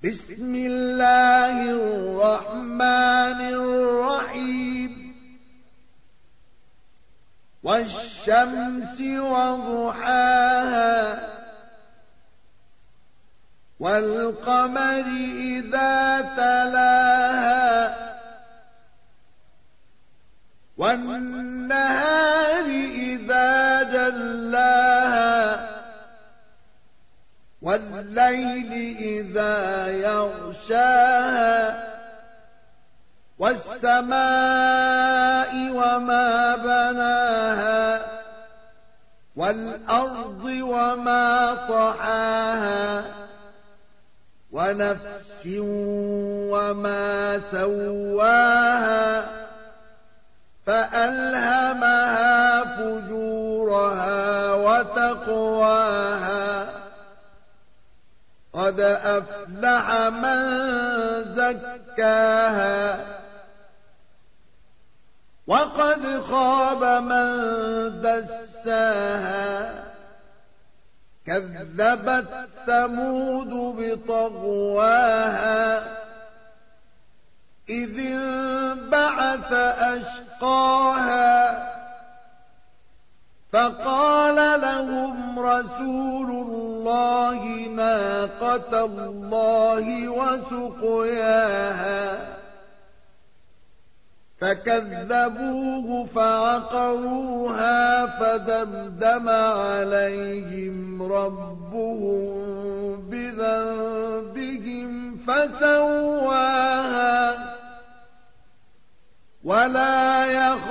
بسم الله الرحمن الرحيم والشمس وضحاها والقمر إذا تلاها والنهار إذا جلاها والليل إذا يغشاها والسماء وما بناها والأرض وما طحاها ونفس وما سواها فألهمها فجورها وتقواها قد أفلح من زكاها وقد خاب من دساها كذبت ثمود بطغواها إذ انبعث أشقاها فقال لهم رسول الله ناقة الله وسقياها فكذبوه فعقروها فدمدم عليهم ربهم بذنبهم فسواها ولا يخاف